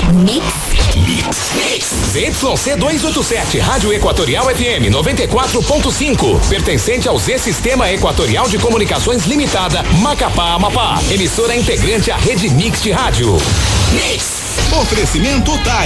ZYC 287, Rádio Equatorial FM 94.5, pertencente ao Z Sistema Equatorial de Comunicações Limitada, Macapá, Amapá. Emissora integrante à Rede Mix de Rádio. Mix. Oferecimento TAI.